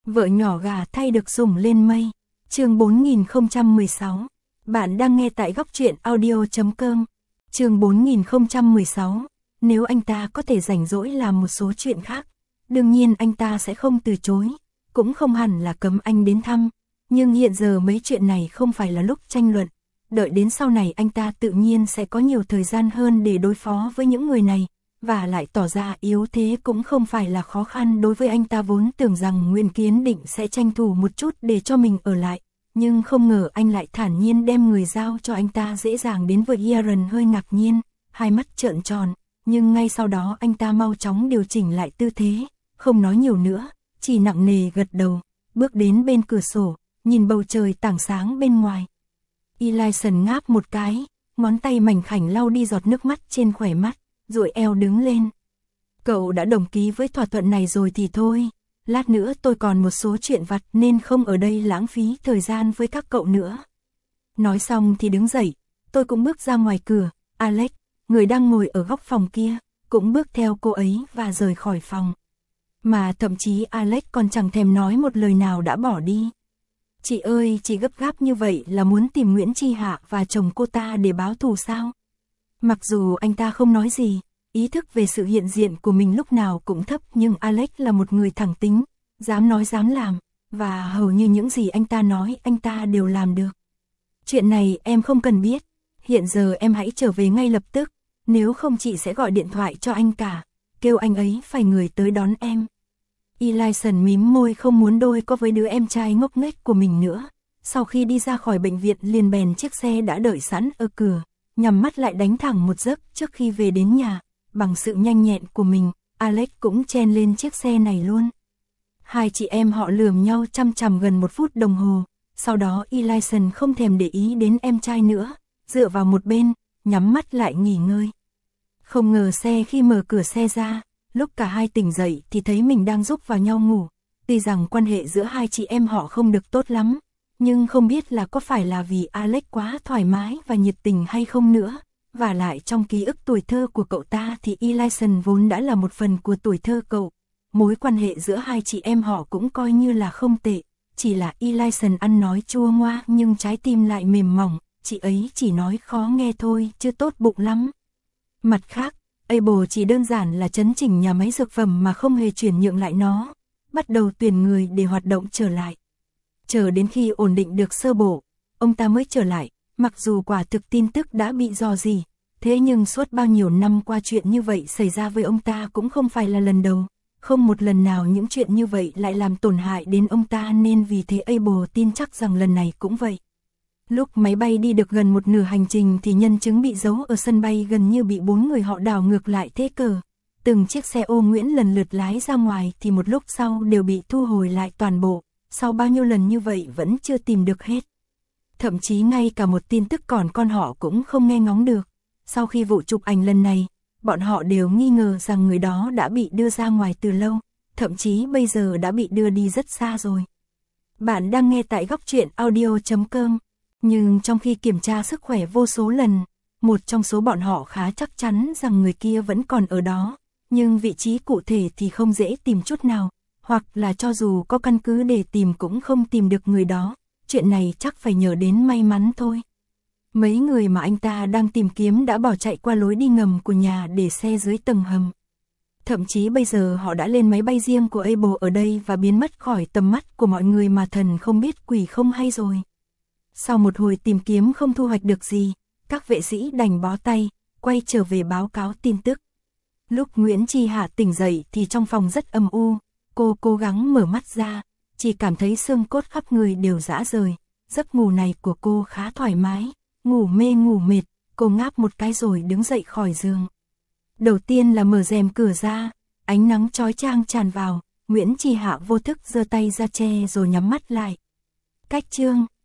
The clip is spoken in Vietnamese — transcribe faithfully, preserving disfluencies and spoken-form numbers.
Vợ nhỏ gà thay được sủng lên mây. Chương bốn nghìn không trăm mười sáu. Bạn đang nghe tại góc truyện audio chấm com. Chương bốn nghìn không trăm mười sáu. Nếu anh ta có thể rảnh rỗi làm một số chuyện khác, đương nhiên anh ta sẽ không từ chối, cũng không hẳn là cấm anh đến thăm. Nhưng hiện giờ mấy chuyện này không phải là lúc tranh luận. Đợi đến sau này anh ta tự nhiên sẽ có nhiều thời gian hơn để đối phó với những người này. Và lại tỏ ra yếu thế cũng không phải là khó khăn đối với anh ta, vốn tưởng rằng Nguyễn Kiến Định sẽ tranh thủ một chút để cho mình ở lại. Nhưng không ngờ anh lại thản nhiên đem người giao cho anh ta dễ dàng đến với Aaron, hơi ngạc nhiên, hai mắt trợn tròn. Nhưng ngay sau đó anh ta mau chóng điều chỉnh lại tư thế, không nói nhiều nữa, chỉ nặng nề gật đầu, bước đến bên cửa sổ, nhìn bầu trời tảng sáng bên ngoài. Elyson ngáp một cái, ngón tay mảnh khảnh lau đi giọt nước mắt trên khóe mắt, duỗi eo đứng lên. Cậu đã đồng ký với thỏa thuận này rồi thì thôi, lát nữa tôi còn một số chuyện vặt nên không ở đây lãng phí thời gian với các cậu nữa. Nói xong thì đứng dậy, tôi cũng bước ra ngoài cửa. Alex, người đang ngồi ở góc phòng kia, cũng bước theo cô ấy và rời khỏi phòng. Mà thậm chí Alex còn chẳng thèm nói một lời nào đã bỏ đi. Chị ơi, chị gấp gáp như vậy là muốn tìm Nguyễn Chi Hạ và chồng cô ta để báo thù sao? Mặc dù anh ta không nói gì, ý thức về sự hiện diện của mình lúc nào cũng thấp, nhưng Alex là một người thẳng tính, dám nói dám làm, và hầu như những gì anh ta nói anh ta đều làm được. Chuyện này em không cần biết, hiện giờ em hãy trở về ngay lập tức, nếu không chị sẽ gọi điện thoại cho anh cả, kêu anh ấy phải người tới đón em. Elyson mím môi, không muốn đôi co với đứa em trai ngốc nghếch của mình nữa. Sau khi đi ra khỏi bệnh viện liền bèn chiếc xe đã đợi sẵn ở cửa, nhắm mắt lại đánh thẳng một giấc trước khi về đến nhà. Bằng sự nhanh nhẹn của mình, Alex cũng chen lên chiếc xe này luôn. Hai chị em họ lườm nhau chăm chằm gần một phút đồng hồ, sau đó Elyson không thèm để ý đến em trai nữa, dựa vào một bên, nhắm mắt lại nghỉ ngơi. Không ngờ xe khi mở cửa xe ra, lúc cả hai tỉnh dậy thì thấy mình đang giúp vào nhau ngủ. Tuy rằng quan hệ giữa hai chị em họ không được tốt lắm, nhưng không biết là có phải là vì Alex quá thoải mái và nhiệt tình hay không nữa. Và lại trong ký ức tuổi thơ của cậu ta thì Elyson vốn đã là một phần của tuổi thơ cậu. Mối quan hệ giữa hai chị em họ cũng coi như là không tệ, chỉ là Elyson ăn nói chua ngoa nhưng trái tim lại mềm mỏng, chị ấy chỉ nói khó nghe thôi, chưa tốt bụng lắm. Mặt khác, Able chỉ đơn giản là chấn chỉnh nhà máy dược phẩm mà không hề chuyển nhượng lại nó, bắt đầu tuyển người để hoạt động trở lại. Chờ đến khi ổn định được sơ bộ, ông ta mới trở lại, mặc dù quả thực tin tức đã bị rò rỉ, thế nhưng suốt bao nhiêu năm qua chuyện như vậy xảy ra với ông ta cũng không phải là lần đầu, không một lần nào những chuyện như vậy lại làm tổn hại đến ông ta, nên vì thế Able tin chắc rằng lần này cũng vậy. Lúc máy bay đi được gần một nửa hành trình thì nhân chứng bị giấu ở sân bay gần như bị bốn người họ đảo ngược lại thế cờ. Từng chiếc xe ô Nguyễn lần lượt lái ra ngoài thì một lúc sau đều bị thu hồi lại toàn bộ, sau bao nhiêu lần như vậy vẫn chưa tìm được hết. Thậm chí ngay cả một tin tức còn con họ cũng không nghe ngóng được. Sau khi vụ chụp ảnh lần này, bọn họ đều nghi ngờ rằng người đó đã bị đưa ra ngoài từ lâu, thậm chí bây giờ đã bị đưa đi rất xa rồi. Bạn đang nghe tại góc truyện audio chấm com. Nhưng trong khi kiểm tra sức khỏe vô số lần, một trong số bọn họ khá chắc chắn rằng người kia vẫn còn ở đó, nhưng vị trí cụ thể thì không dễ tìm chút nào, hoặc là cho dù có căn cứ để tìm cũng không tìm được người đó. Chuyện này chắc phải nhờ đến may mắn thôi. Mấy người mà anh ta đang tìm kiếm đã bỏ chạy qua lối đi ngầm của nhà để xe dưới tầng hầm. Thậm chí bây giờ họ đã lên máy bay riêng của Able ở đây và biến mất khỏi tầm mắt của mọi người mà thần không biết quỷ không hay rồi. Sau một hồi tìm kiếm không thu hoạch được gì, các vệ sĩ đành bó tay, quay trở về báo cáo tin tức. Lúc Nguyễn Chi Hạ tỉnh dậy thì trong phòng rất âm u, cô cố gắng mở mắt ra, chỉ cảm thấy xương cốt khắp người đều rã rời. Giấc ngủ này của cô khá thoải mái, ngủ mê ngủ mệt, cô ngáp một cái rồi đứng dậy khỏi giường. Đầu tiên là mở rèm cửa ra, ánh nắng chói chang tràn vào, Nguyễn Chi Hạ vô thức giơ tay ra che rồi nhắm mắt lại. Cách chương